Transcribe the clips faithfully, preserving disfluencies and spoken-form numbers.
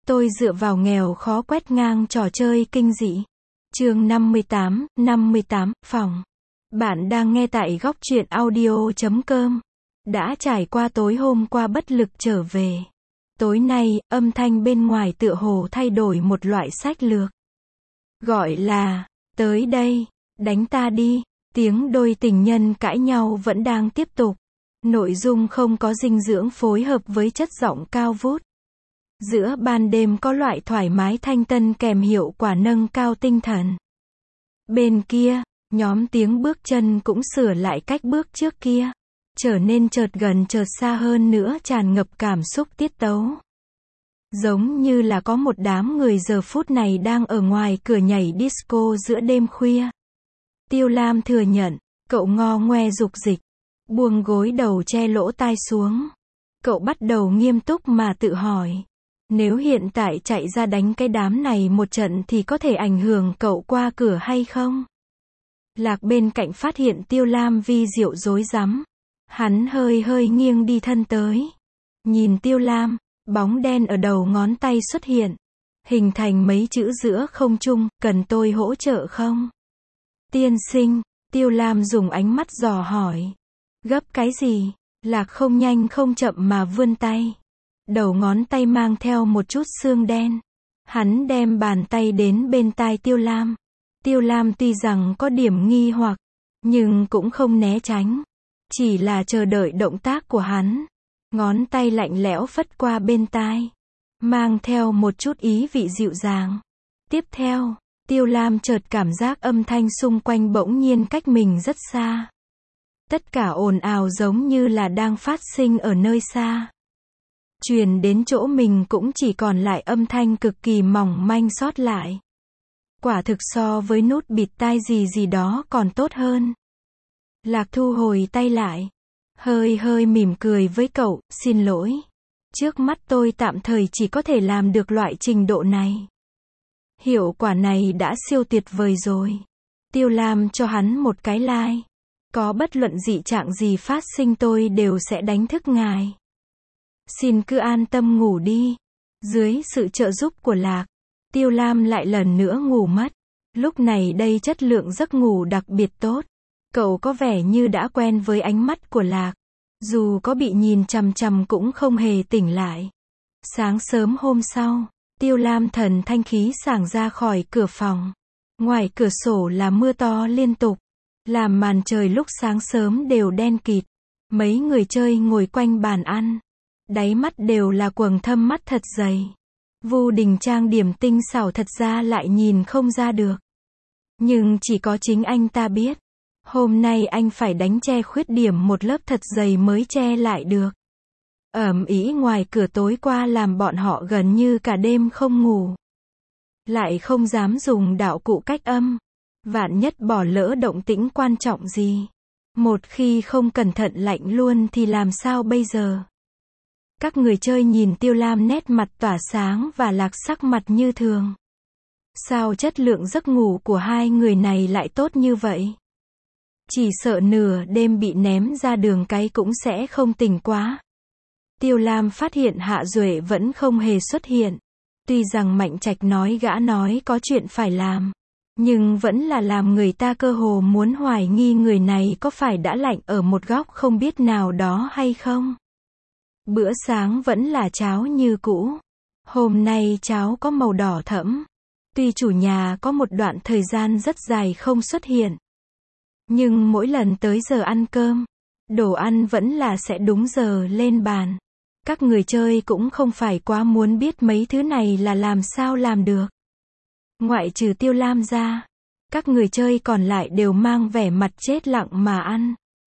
Tôi dựa vào nghèo khó quét ngang trò chơi kinh dị. Chương năm mươi tám, năm mươi tám, phòng. Bạn đang nghe tại góc truyện audio chấm com. Đã trải qua tối hôm qua bất lực trở về. Tối nay, âm thanh bên ngoài tựa hồ thay đổi một loại sách lược. Gọi là, tới đây, đánh ta đi. Tiếng đôi tình nhân cãi nhau vẫn đang tiếp tục. Nội dung không có dinh dưỡng phối hợp với chất giọng cao vút. Giữa ban đêm có loại thoải mái thanh tân kèm hiệu quả nâng cao tinh thần. Bên kia, nhóm tiếng bước chân cũng sửa lại cách bước trước kia. Trở nên chợt gần chợt xa hơn nữa, tràn ngập cảm xúc tiết tấu. Giống như là có một đám người giờ phút này đang ở ngoài cửa nhảy disco giữa đêm khuya. Tiêu Lam thừa nhận, cậu ngo ngoe dục dịch, buông gối đầu che lỗ tai xuống. Cậu bắt đầu nghiêm túc mà tự hỏi. Nếu hiện tại chạy ra đánh cái đám này một trận thì có thể ảnh hưởng cậu qua cửa hay không? Lạc bên cạnh phát hiện Tiêu Lam vi diệu rối rắm. Hắn hơi hơi nghiêng đi thân tới. Nhìn Tiêu Lam, bóng đen ở đầu ngón tay xuất hiện. Hình thành mấy chữ giữa không trung, cần tôi hỗ trợ không? Tiên sinh, Tiêu Lam dùng ánh mắt dò hỏi. Gấp cái gì? Lạc không nhanh không chậm mà vươn tay. Đầu ngón tay mang theo một chút xương đen. Hắn đem bàn tay đến bên tai Tiêu Lam. Tiêu Lam tuy rằng có điểm nghi hoặc, nhưng cũng không né tránh. Chỉ là chờ đợi động tác của hắn. Ngón tay lạnh lẽo phất qua bên tai. Mang theo một chút ý vị dịu dàng. Tiếp theo, Tiêu Lam chợt cảm giác âm thanh xung quanh bỗng nhiên cách mình rất xa. Tất cả ồn ào giống như là đang phát sinh ở nơi xa. Truyền đến chỗ mình cũng chỉ còn lại âm thanh cực kỳ mỏng manh sót lại. Quả thực so với nút bịt tai gì gì đó còn tốt hơn. Lạc thu hồi tay lại. Hơi hơi mỉm cười với cậu, xin lỗi. Trước mắt tôi tạm thời chỉ có thể làm được loại trình độ này. Hiệu quả này đã siêu tuyệt vời rồi. Tiêu Lam cho hắn một cái like. Có bất luận dị trạng gì phát sinh tôi đều sẽ đánh thức ngài. Xin cứ an tâm ngủ đi. Dưới sự trợ giúp của Lạc, Tiêu Lam lại lần nữa ngủ mất. Lúc này đây chất lượng giấc ngủ đặc biệt tốt. Cậu có vẻ như đã quen với ánh mắt của Lạc. Dù có bị nhìn chằm chằm cũng không hề tỉnh lại. Sáng sớm hôm sau, Tiêu Lam thần thanh khí sảng ra khỏi cửa phòng. Ngoài cửa sổ là mưa to liên tục. Làm màn trời lúc sáng sớm đều đen kịt. Mấy người chơi ngồi quanh bàn ăn. Đáy mắt đều là quầng thâm mắt thật dày. Vu Đình trang điểm tinh xảo thật ra lại nhìn không ra được. Nhưng chỉ có chính anh ta biết. Hôm nay anh phải đánh che khuyết điểm một lớp thật dày mới che lại được. Ầm ĩ ngoài cửa tối qua làm bọn họ gần như cả đêm không ngủ. Lại không dám dùng đạo cụ cách âm. Vạn nhất bỏ lỡ động tĩnh quan trọng gì. Một khi không cẩn thận lạnh luôn thì làm sao bây giờ? Các người chơi nhìn Tiêu Lam nét mặt tỏa sáng và Lạc sắc mặt như thường. Sao chất lượng giấc ngủ của hai người này lại tốt như vậy? Chỉ sợ nửa đêm bị ném ra đường cái cũng sẽ không tỉnh quá. Tiêu Lam phát hiện Hạ Duệ vẫn không hề xuất hiện. Tuy rằng Mạnh Trạch nói gã nói có chuyện phải làm. Nhưng vẫn là làm người ta cơ hồ muốn hoài nghi người này có phải đã lạnh ở một góc không biết nào đó hay không. Bữa sáng vẫn là cháo như cũ. Hôm nay cháo có màu đỏ thẫm. Tuy chủ nhà có một đoạn thời gian rất dài không xuất hiện. Nhưng mỗi lần tới giờ ăn cơm, đồ ăn vẫn là sẽ đúng giờ lên bàn. Các người chơi cũng không phải quá muốn biết mấy thứ này là làm sao làm được. Ngoại trừ Tiêu Lam ra, các người chơi còn lại đều mang vẻ mặt chết lặng mà ăn.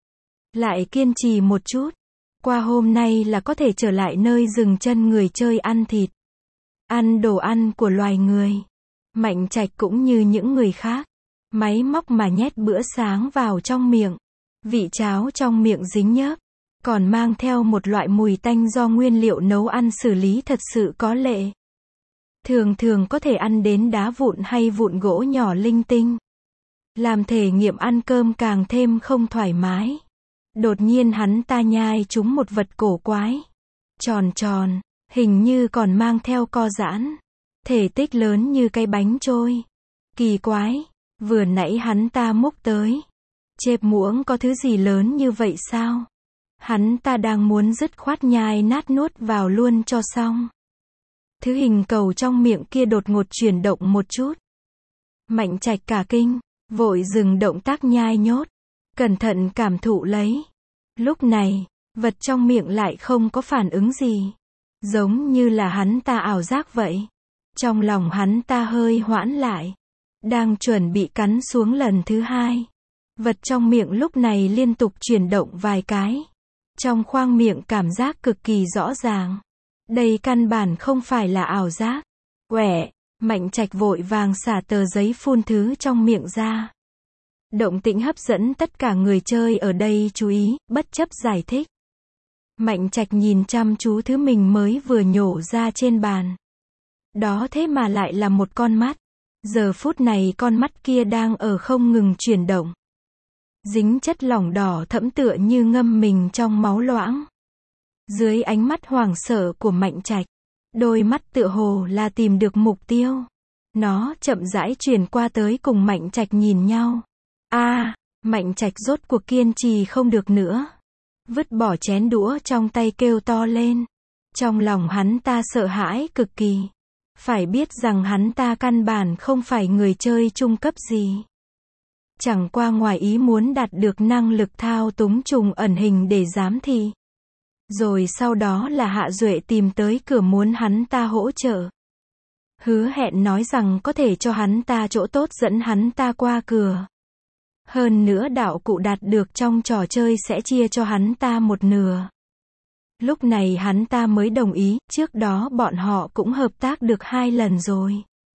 Lại kiên trì một chút. Qua hôm nay là có thể trở lại nơi dừng chân người chơi ăn thịt. Ăn đồ ăn của loài người. Mạnh Trạch cũng như những người khác. Máy móc mà nhét bữa sáng vào trong miệng. Vị cháo trong miệng dính nhớp. Còn mang theo một loại mùi tanh do nguyên liệu nấu ăn xử lý thật sự có lệ. Thường thường có thể ăn đến đá vụn hay vụn gỗ nhỏ linh tinh. Làm thể nghiệm ăn cơm càng thêm không thoải mái. Đột nhiên hắn ta nhai trúng một vật cổ quái. Tròn tròn, Hình như còn mang theo co giãn. Thể tích lớn như cái bánh trôi. Kỳ quái, vừa nãy hắn ta múc tới. Chẹp muỗng có thứ gì lớn như vậy sao? Hắn ta đang muốn dứt khoát nhai nát nuốt vào luôn cho xong. Thứ hình cầu trong miệng kia đột ngột chuyển động một chút. Mạnh Trạch cả kinh, vội dừng động tác nhai nhốt, cẩn thận cảm thụ lấy. Lúc này, vật trong miệng lại không có phản ứng gì, giống như là hắn ta ảo giác vậy. Trong lòng hắn ta hơi hoãn lại, đang chuẩn bị cắn xuống lần thứ hai. Vật trong miệng lúc này liên tục chuyển động vài cái. Trong khoang miệng cảm giác cực kỳ rõ ràng. Đây căn bản không phải là ảo giác. Quẻ, Mạnh Trạch vội vàng xả tờ giấy phun thứ trong miệng ra. Động tĩnh hấp dẫn tất cả người chơi ở đây chú ý, bất chấp giải thích. Mạnh Trạch nhìn chăm chú thứ mình mới vừa nhổ ra trên bàn. Đó thế mà lại là một con mắt. Giờ phút này con mắt kia đang ở không ngừng chuyển động. Dính chất lỏng đỏ thẫm tựa như ngâm mình trong máu loãng. Dưới ánh mắt hoảng sợ của Mạnh Trạch, đôi mắt tựa hồ là tìm được mục tiêu. Nó chậm rãi chuyển qua tới cùng Mạnh Trạch nhìn nhau. A, à, Mạnh Trạch rốt cuộc kiên trì không được nữa. Vứt bỏ chén đũa trong tay kêu to lên. Trong lòng hắn ta sợ hãi cực kỳ. Phải biết rằng hắn ta căn bản không phải người chơi trung cấp gì. Chẳng qua ngoài ý muốn đạt được năng lực thao túng trùng ẩn hình để giám thị. Rồi sau đó là Hạ Duệ tìm tới cửa muốn hắn ta hỗ trợ. Hứa hẹn nói rằng có thể cho hắn ta chỗ tốt dẫn hắn ta qua cửa. Hơn nữa đạo cụ đạt được trong trò chơi sẽ chia cho hắn ta một nửa. Lúc này hắn ta mới đồng ý, trước đó bọn họ cũng hợp tác được hai lần rồi.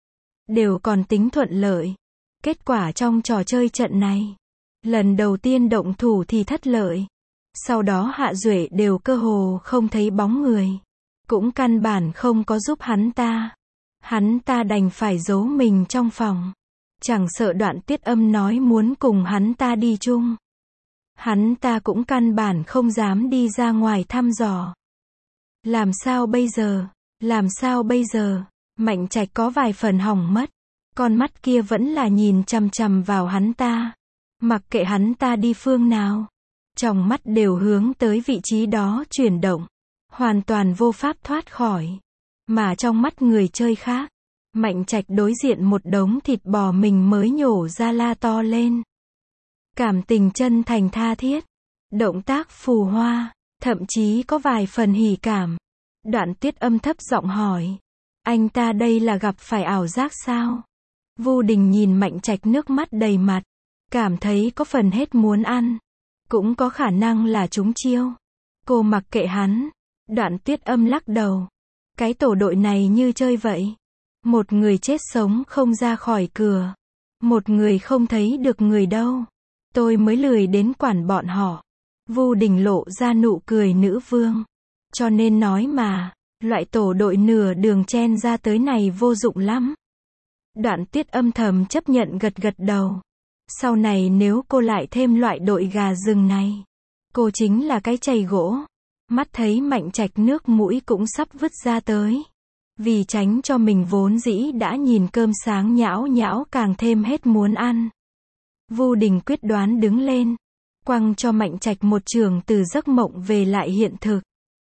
Đều còn tính thuận lợi. Kết quả trong trò chơi trận này, lần đầu tiên động thủ thì thất lợi. Sau đó Hạ Duệ đều cơ hồ không thấy bóng người. Cũng căn bản không có giúp hắn ta. Hắn ta đành phải giấu mình trong phòng. Chẳng sợ Đoạn Tuyết Âm nói muốn cùng hắn ta đi chung. Hắn ta cũng căn bản không dám đi ra ngoài thăm dò. Làm sao bây giờ? Làm sao bây giờ? Mạnh Trạch có vài phần hỏng mất. Con mắt kia vẫn là nhìn chằm chằm vào hắn ta. Mặc kệ hắn ta đi phương nào. Trong mắt đều hướng tới vị trí đó chuyển động. Hoàn toàn vô pháp thoát khỏi. Mà trong mắt người chơi khác, Mạnh Trạch đối diện một đống thịt bò mình mới nhổ ra la to lên. Cảm tình chân thành tha thiết. Động tác phù hoa. Thậm chí có vài phần hỉ cảm. Đoạn Tuyết Âm thấp giọng hỏi. Anh ta đây là gặp phải ảo giác sao? Vu Đình nhìn Mạnh Trạch nước mắt đầy mặt. Cảm thấy có phần hết muốn ăn. Cũng có khả năng là trúng chiêu. Cô mặc kệ hắn. Đoạn Tuyết Âm lắc đầu. Cái tổ đội này như chơi vậy. Một người chết sống không ra khỏi cửa. Một người không thấy được người đâu. Tôi mới lười đến quản bọn họ. Vu Đình lộ ra nụ cười nữ vương. Cho nên nói mà, loại tổ đội nửa đường chen ra tới này vô dụng lắm. Đoạn Tuyết Âm thầm chấp nhận gật gật đầu. Sau này nếu cô lại thêm loại đội gà rừng này, cô chính là cái chày gỗ. Mắt thấy Mạnh Trạch nước mũi cũng sắp vứt ra tới. Vì tránh cho mình vốn dĩ đã nhìn cơm sáng nhão nhão càng thêm hết muốn ăn. Vu Đình quyết đoán đứng lên, quăng cho Mạnh Trạch một chưởng từ giấc mộng về lại hiện thực.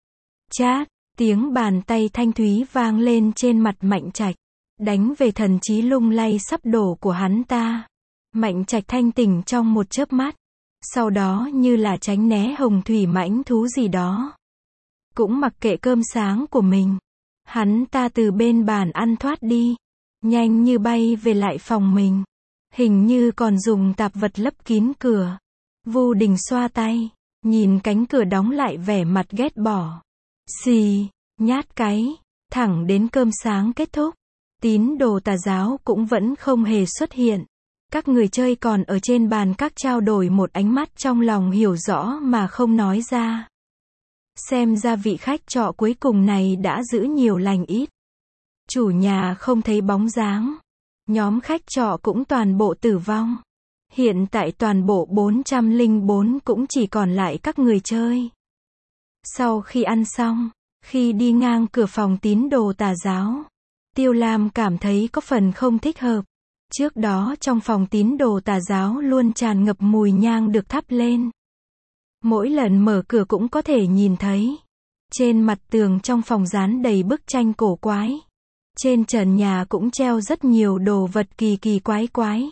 Chát, tiếng bàn tay thanh thúy vang lên trên mặt Mạnh Trạch, đánh về thần trí lung lay sắp đổ của hắn ta. Mạnh Trạch thanh tỉnh trong một chớp mắt, sau đó như là tránh né hồng thủy mãnh thú gì đó. Cũng mặc kệ cơm sáng của mình, hắn ta từ bên bàn ăn thoát đi, nhanh như bay về lại phòng mình. Hình như còn dùng tạp vật lấp kín cửa. Vu Đình xoa tay, nhìn cánh cửa đóng lại vẻ mặt ghét bỏ. Xì, nhát cái, thẳng đến cơm sáng kết thúc. Tín đồ tà giáo cũng vẫn không hề xuất hiện. Các người chơi còn ở trên bàn các trao đổi một ánh mắt trong lòng hiểu rõ mà không nói ra. Xem ra vị khách trọ cuối cùng này đã giữ nhiều lành ít. Chủ nhà không thấy bóng dáng. Nhóm khách trọ cũng toàn bộ tử vong. Hiện tại toàn bộ bốn trăm lẻ bốn cũng chỉ còn lại các người chơi. Sau khi ăn xong, Khi đi ngang cửa phòng tín đồ tà giáo, Tiêu Lam cảm thấy có phần không thích hợp. Trước đó trong phòng tín đồ tà giáo luôn tràn ngập mùi nhang được thắp lên. Mỗi lần mở cửa cũng có thể nhìn thấy. Trên mặt tường trong phòng dán đầy bức tranh cổ quái. Trên trần nhà cũng treo rất nhiều đồ vật kỳ kỳ quái quái.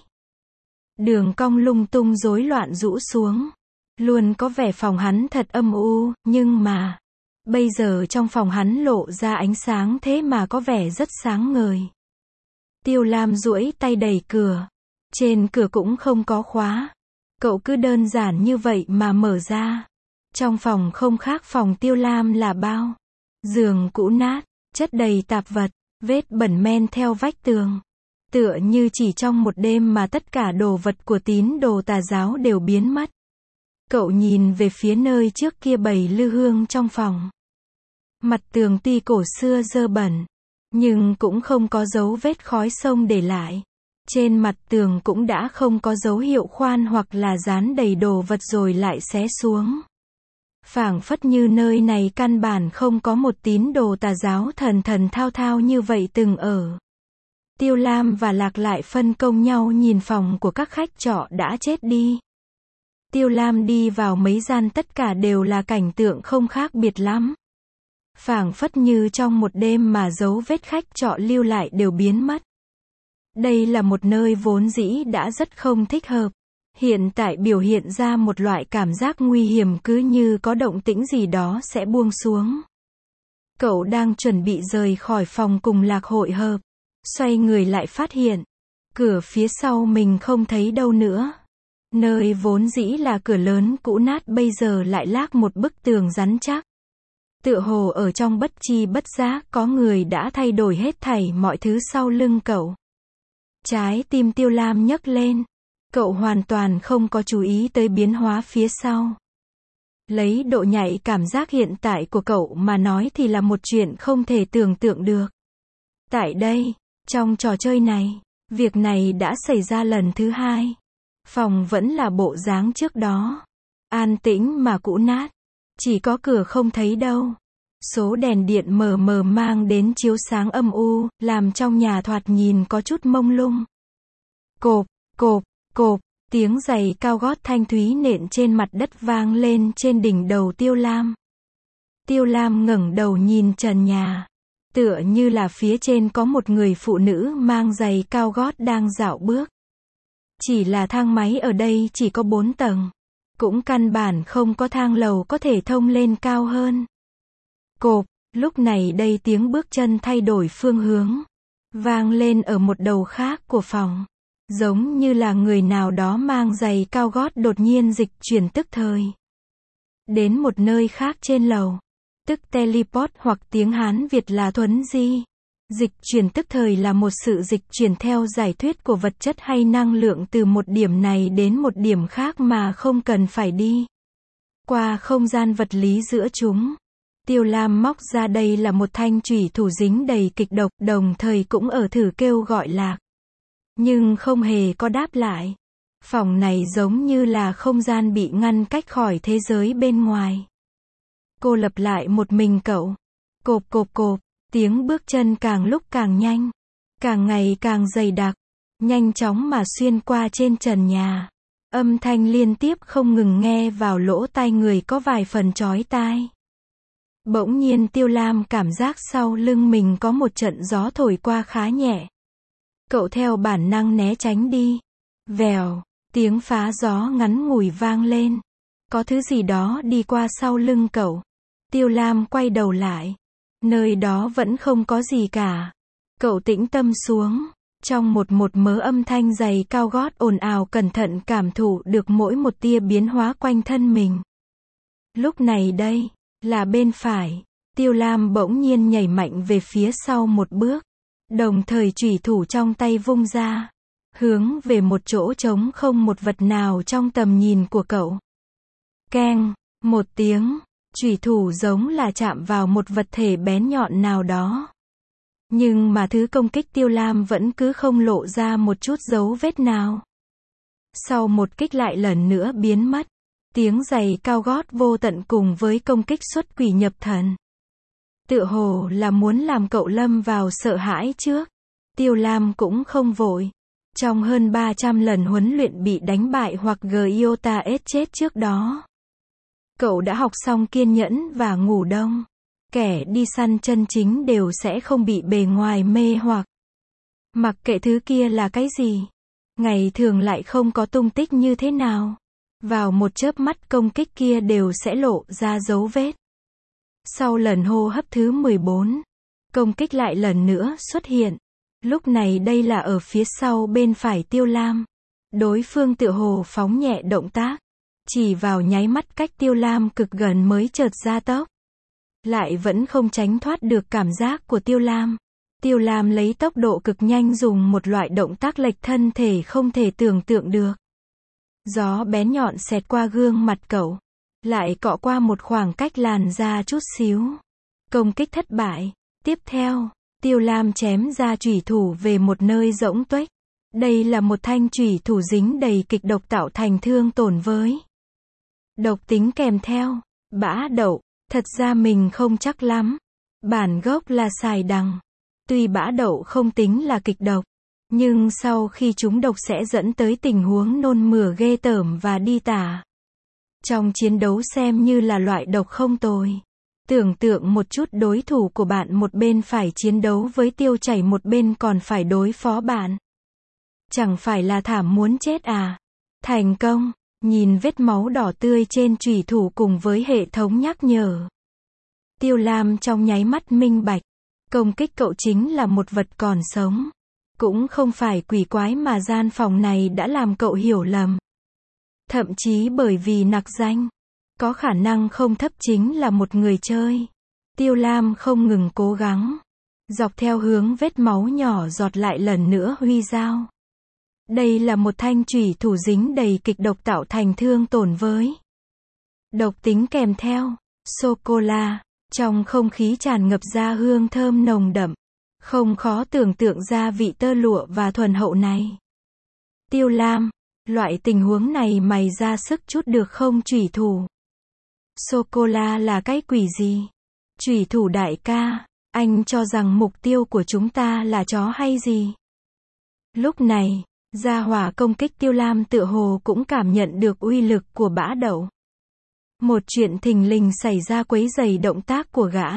Đường cong lung tung rối loạn rũ xuống. Luôn có vẻ phòng hắn thật âm u, nhưng mà bây giờ trong phòng hắn lộ ra ánh sáng thế mà có vẻ rất sáng ngời. Tiêu Lam duỗi tay đẩy cửa. Trên cửa cũng không có khóa. Cậu cứ đơn giản như vậy mà mở ra. Trong phòng không khác phòng Tiêu Lam là bao. Giường cũ nát, chất đầy tạp vật, vết bẩn men theo vách tường. Tựa như chỉ trong một đêm mà tất cả đồ vật của tín đồ tà giáo đều biến mất. Cậu nhìn về phía nơi trước kia bày lư hương trong phòng. Mặt tường tuy cổ xưa dơ bẩn, nhưng cũng không có dấu vết khói sông để lại. Trên mặt tường cũng đã không có dấu hiệu khoan hoặc là dán đầy đồ vật rồi lại xé xuống. Phảng phất như nơi này căn bản không có một tín đồ tà giáo thần thần thao thao như vậy từng ở. Tiêu Lam và Lạc lại phân công nhau nhìn phòng của các khách trọ đã chết đi. Tiêu Lam đi vào mấy gian tất cả đều là cảnh tượng không khác biệt lắm. Phảng phất như trong một đêm mà dấu vết khách trọ lưu lại đều biến mất. Đây là một nơi vốn dĩ đã rất không thích hợp. Hiện tại biểu hiện ra một loại cảm giác nguy hiểm cứ như có động tĩnh gì đó sẽ buông xuống. Cậu đang chuẩn bị rời khỏi phòng cùng Lạc hội hợp. Xoay người lại phát hiện. Cửa phía sau mình không thấy đâu nữa. Nơi vốn dĩ là cửa lớn cũ nát bây giờ lại lác một bức tường rắn chắc. Tựa hồ ở trong bất chi bất giác có người đã thay đổi hết thảy mọi thứ sau lưng cậu. Trái tim Tiêu Lam nhấc lên. Cậu hoàn toàn không có chú ý tới biến hóa phía sau. Lấy độ nhạy cảm giác hiện tại của cậu mà nói thì là một chuyện không thể tưởng tượng được. Tại đây, trong trò chơi này, việc này đã xảy ra lần thứ hai. Phòng vẫn là bộ dáng trước đó. An tĩnh mà cũ nát. Chỉ có cửa không thấy đâu. Số đèn điện mờ mờ mang đến chiếu sáng âm u, làm trong nhà thoạt nhìn có chút mông lung. Cộp, cộp, cộp, tiếng giày cao gót thanh thúy nện trên mặt đất vang lên trên đỉnh đầu Tiêu Lam. Tiêu Lam ngẩng đầu nhìn trần nhà. Tựa như là phía trên có một người phụ nữ mang giày cao gót đang dạo bước. Chỉ là thang máy ở đây chỉ có bốn tầng. Cũng căn bản không có thang lầu có thể thông lên cao hơn. Cộp, lúc này đây tiếng bước chân thay đổi phương hướng. Vang lên ở một đầu khác của phòng. Giống như là người nào đó mang giày cao gót đột nhiên dịch chuyển tức thời. Đến một nơi khác trên lầu. Tức teleport hoặc tiếng Hán Việt là thuấn di. Dịch chuyển tức thời là một sự dịch chuyển theo giải thuyết của vật chất hay năng lượng từ một điểm này đến một điểm khác mà không cần phải đi qua không gian vật lý giữa chúng. Tiêu Lam móc ra đây là một thanh chủy thủ dính đầy kịch độc, đồng thời cũng ở thử kêu gọi Lạc. Nhưng không hề có đáp lại. Phòng này giống như là không gian bị ngăn cách khỏi thế giới bên ngoài. Cô lập lại một mình cậu. Cộp cộp cộp, tiếng bước chân càng lúc càng nhanh. Càng ngày càng dày đặc. Nhanh chóng mà xuyên qua trên trần nhà. Âm thanh liên tiếp không ngừng nghe vào lỗ tai người có vài phần chói tai. Bỗng nhiên Tiêu Lam cảm giác sau lưng mình có một trận gió thổi qua khá nhẹ. Cậu theo bản năng né tránh đi. Vèo, tiếng phá gió ngắn ngủi vang lên. Có thứ gì đó đi qua sau lưng cậu. Tiêu Lam quay đầu lại. Nơi đó vẫn không có gì cả. Cậu tĩnh tâm xuống. Trong một một mớ âm thanh giày cao gót ồn ào cẩn thận cảm thụ được mỗi một tia biến hóa quanh thân mình. Lúc này đây, là bên phải. Tiêu Lam bỗng nhiên nhảy mạnh về phía sau một bước. Đồng thời chủy thủ trong tay vung ra. Hướng về một chỗ trống không một vật nào trong tầm nhìn của cậu. Keng, một tiếng. Chủy thủ giống là chạm vào một vật thể bén nhọn nào đó. Nhưng mà thứ công kích Tiêu Lam vẫn cứ không lộ ra một chút dấu vết nào. Sau một kích lại lần nữa biến mất. Tiếng giày cao gót vô tận cùng với công kích xuất quỷ nhập thần. Tựa hồ là muốn làm cậu lâm vào sợ hãi trước. Tiêu Lam cũng không vội. Trong hơn ba trăm lần huấn luyện bị đánh bại hoặc Gyota S chết trước đó, cậu đã học xong kiên nhẫn và ngủ đông. Kẻ đi săn chân chính đều sẽ không bị bề ngoài mê hoặc. Mặc kệ thứ kia là cái gì, ngày thường lại không có tung tích như thế nào, vào một chớp mắt công kích kia đều sẽ lộ ra dấu vết. Sau lần hô hấp thứ mười bốn, công kích lại lần nữa xuất hiện. Lúc này đây là ở phía sau bên phải Tiêu Lam. Đối phương tựa hồ phóng nhẹ động tác, chỉ vào nháy mắt cách Tiêu Lam cực gần mới chợt ra tốc. Lại vẫn không tránh thoát được cảm giác của Tiêu Lam. Tiêu Lam lấy tốc độ cực nhanh dùng một loại động tác lệch thân thể không thể tưởng tượng được. Gió bén nhọn xẹt qua gương mặt cậu, lại cọ qua một khoảng cách làn da chút xíu. Công kích thất bại. Tiếp theo, Tiêu Lam chém ra chủy thủ về một nơi rỗng tuếch. Đây là một thanh chủy thủ dính đầy kịch độc tạo thành thương tổn với độc tính kèm theo. Bã đậu. Thật ra mình không chắc lắm. Bản gốc là xài đằng. Tuy bã đậu không tính là kịch độc, nhưng sau khi trúng độc sẽ dẫn tới tình huống nôn mửa ghê tởm và đi tả. Trong chiến đấu xem như là loại độc không tồi. Tưởng tượng một chút đối thủ của bạn một bên phải chiến đấu với tiêu chảy một bên còn phải đối phó bạn. Chẳng phải là thảm muốn chết à? Thành công. Nhìn vết máu đỏ tươi trên chủy thủ cùng với hệ thống nhắc nhở, Tiêu Lam trong nháy mắt minh bạch. Công kích cậu chính là một vật còn sống. Cũng không phải quỷ quái mà gian phòng này đã làm cậu hiểu lầm. Thậm chí bởi vì nặc danh, có khả năng không thấp chính là một người chơi. Tiêu Lam không ngừng cố gắng. Dọc theo hướng vết máu nhỏ giọt lại lần nữa huy dao. Đây là một thanh chủy thủ dính đầy kịch độc tạo thành thương tổn với độc tính kèm theo. Sô-cô-la. Trong không khí tràn ngập ra hương thơm nồng đậm. Không khó tưởng tượng ra vị tơ lụa và thuần hậu này. Tiêu Lam, loại tình huống này mày ra sức chút được không chủy thủ? Sô-cô-la là cái quỷ gì? Chủy thủ đại ca, anh cho rằng mục tiêu của chúng ta là chó hay gì? Lúc này, gia hỏa công kích Tiêu Lam tựa hồ cũng cảm nhận được uy lực của bã đậu. Một chuyện thình lình xảy ra quấy rầy động tác của gã.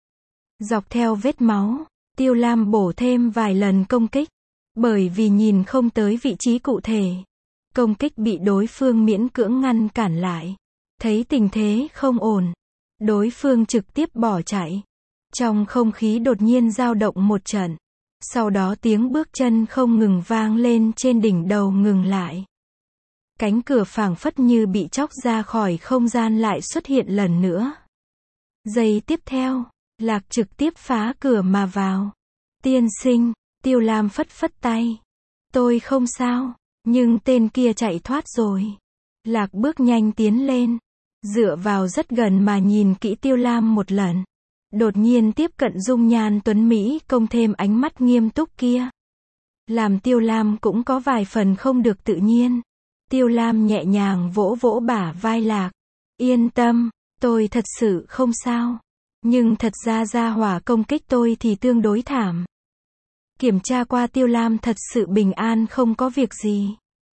Dọc theo vết máu, Tiêu Lam bổ thêm vài lần công kích. Bởi vì nhìn không tới vị trí cụ thể, công kích bị đối phương miễn cưỡng ngăn cản lại. Thấy tình thế không ổn, đối phương trực tiếp bỏ chạy. Trong không khí đột nhiên dao động một trận. Sau đó tiếng bước chân không ngừng vang lên trên đỉnh đầu ngừng lại. Cánh cửa phảng phất như bị chóc ra khỏi không gian lại xuất hiện lần nữa. Giây tiếp theo, Lạc trực tiếp phá cửa mà vào. Tiên sinh, Tiêu Lam phất phất tay. Tôi không sao, nhưng tên kia chạy thoát rồi. Lạc bước nhanh tiến lên, dựa vào rất gần mà nhìn kỹ Tiêu Lam một lần. Đột nhiên tiếp cận dung nhan tuấn Mỹ công thêm ánh mắt nghiêm túc kia. Làm Tiêu Lam cũng có vài phần không được tự nhiên. Tiêu Lam nhẹ nhàng vỗ vỗ bả vai Lạc. Yên tâm, tôi thật sự không sao. Nhưng thật ra gia hỏa công kích tôi thì tương đối thảm. Kiểm tra qua Tiêu Lam thật sự bình an không có việc gì.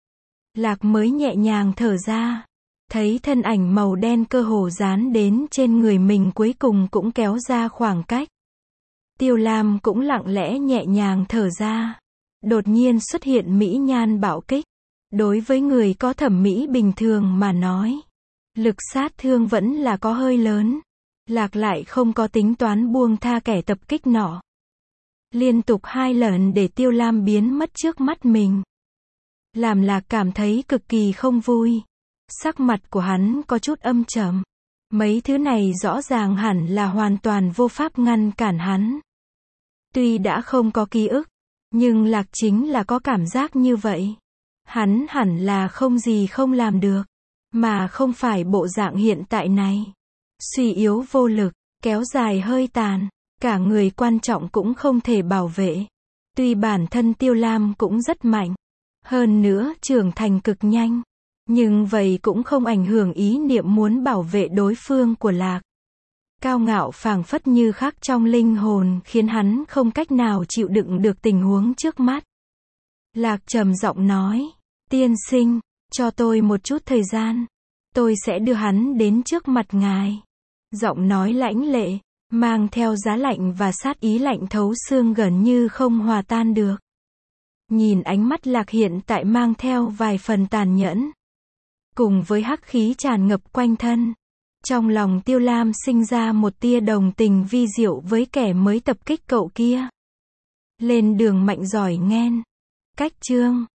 Lạc mới nhẹ nhàng thở ra. Thấy thân ảnh màu đen cơ hồ dán đến trên người mình cuối cùng cũng kéo ra khoảng cách. Tiêu Lam cũng lặng lẽ nhẹ nhàng thở ra. Đột nhiên xuất hiện mỹ nhan bạo kích. Đối với người có thẩm mỹ bình thường mà nói, lực sát thương vẫn là có hơi lớn. Lạc lại không có tính toán buông tha kẻ tập kích nọ. Liên tục hai lần để Tiêu Lam biến mất trước mắt mình. Làm Lạc cảm thấy cực kỳ không vui. Sắc mặt của hắn có chút âm trầm. Mấy thứ này rõ ràng hẳn là hoàn toàn vô pháp ngăn cản hắn. Tuy đã không có ký ức, nhưng Lạc chính là có cảm giác như vậy. Hắn hẳn là không gì không làm được, mà không phải bộ dạng hiện tại này. Suy yếu vô lực, kéo dài hơi tàn, cả người quan trọng cũng không thể bảo vệ. Tuy bản thân Tiêu Lam cũng rất mạnh, hơn nữa trưởng thành cực nhanh, nhưng vậy cũng không ảnh hưởng ý niệm muốn bảo vệ đối phương của Lạc. Cao ngạo phảng phất như khắc trong linh hồn, khiến hắn không cách nào chịu đựng được tình huống trước mắt. Lạc trầm giọng nói, tiên sinh, cho tôi một chút thời gian. Tôi sẽ đưa hắn đến trước mặt ngài. Giọng nói lãnh lệ, mang theo giá lạnh và sát ý lạnh thấu xương gần như không hòa tan được. Nhìn ánh mắt Lạc hiện tại mang theo vài phần tàn nhẫn. Cùng với hắc khí tràn ngập quanh thân. Trong lòng Tiêu Lam sinh ra một tia đồng tình vi diệu với kẻ mới tập kích cậu kia. Lên đường mạnh giỏi nghen. Cách chương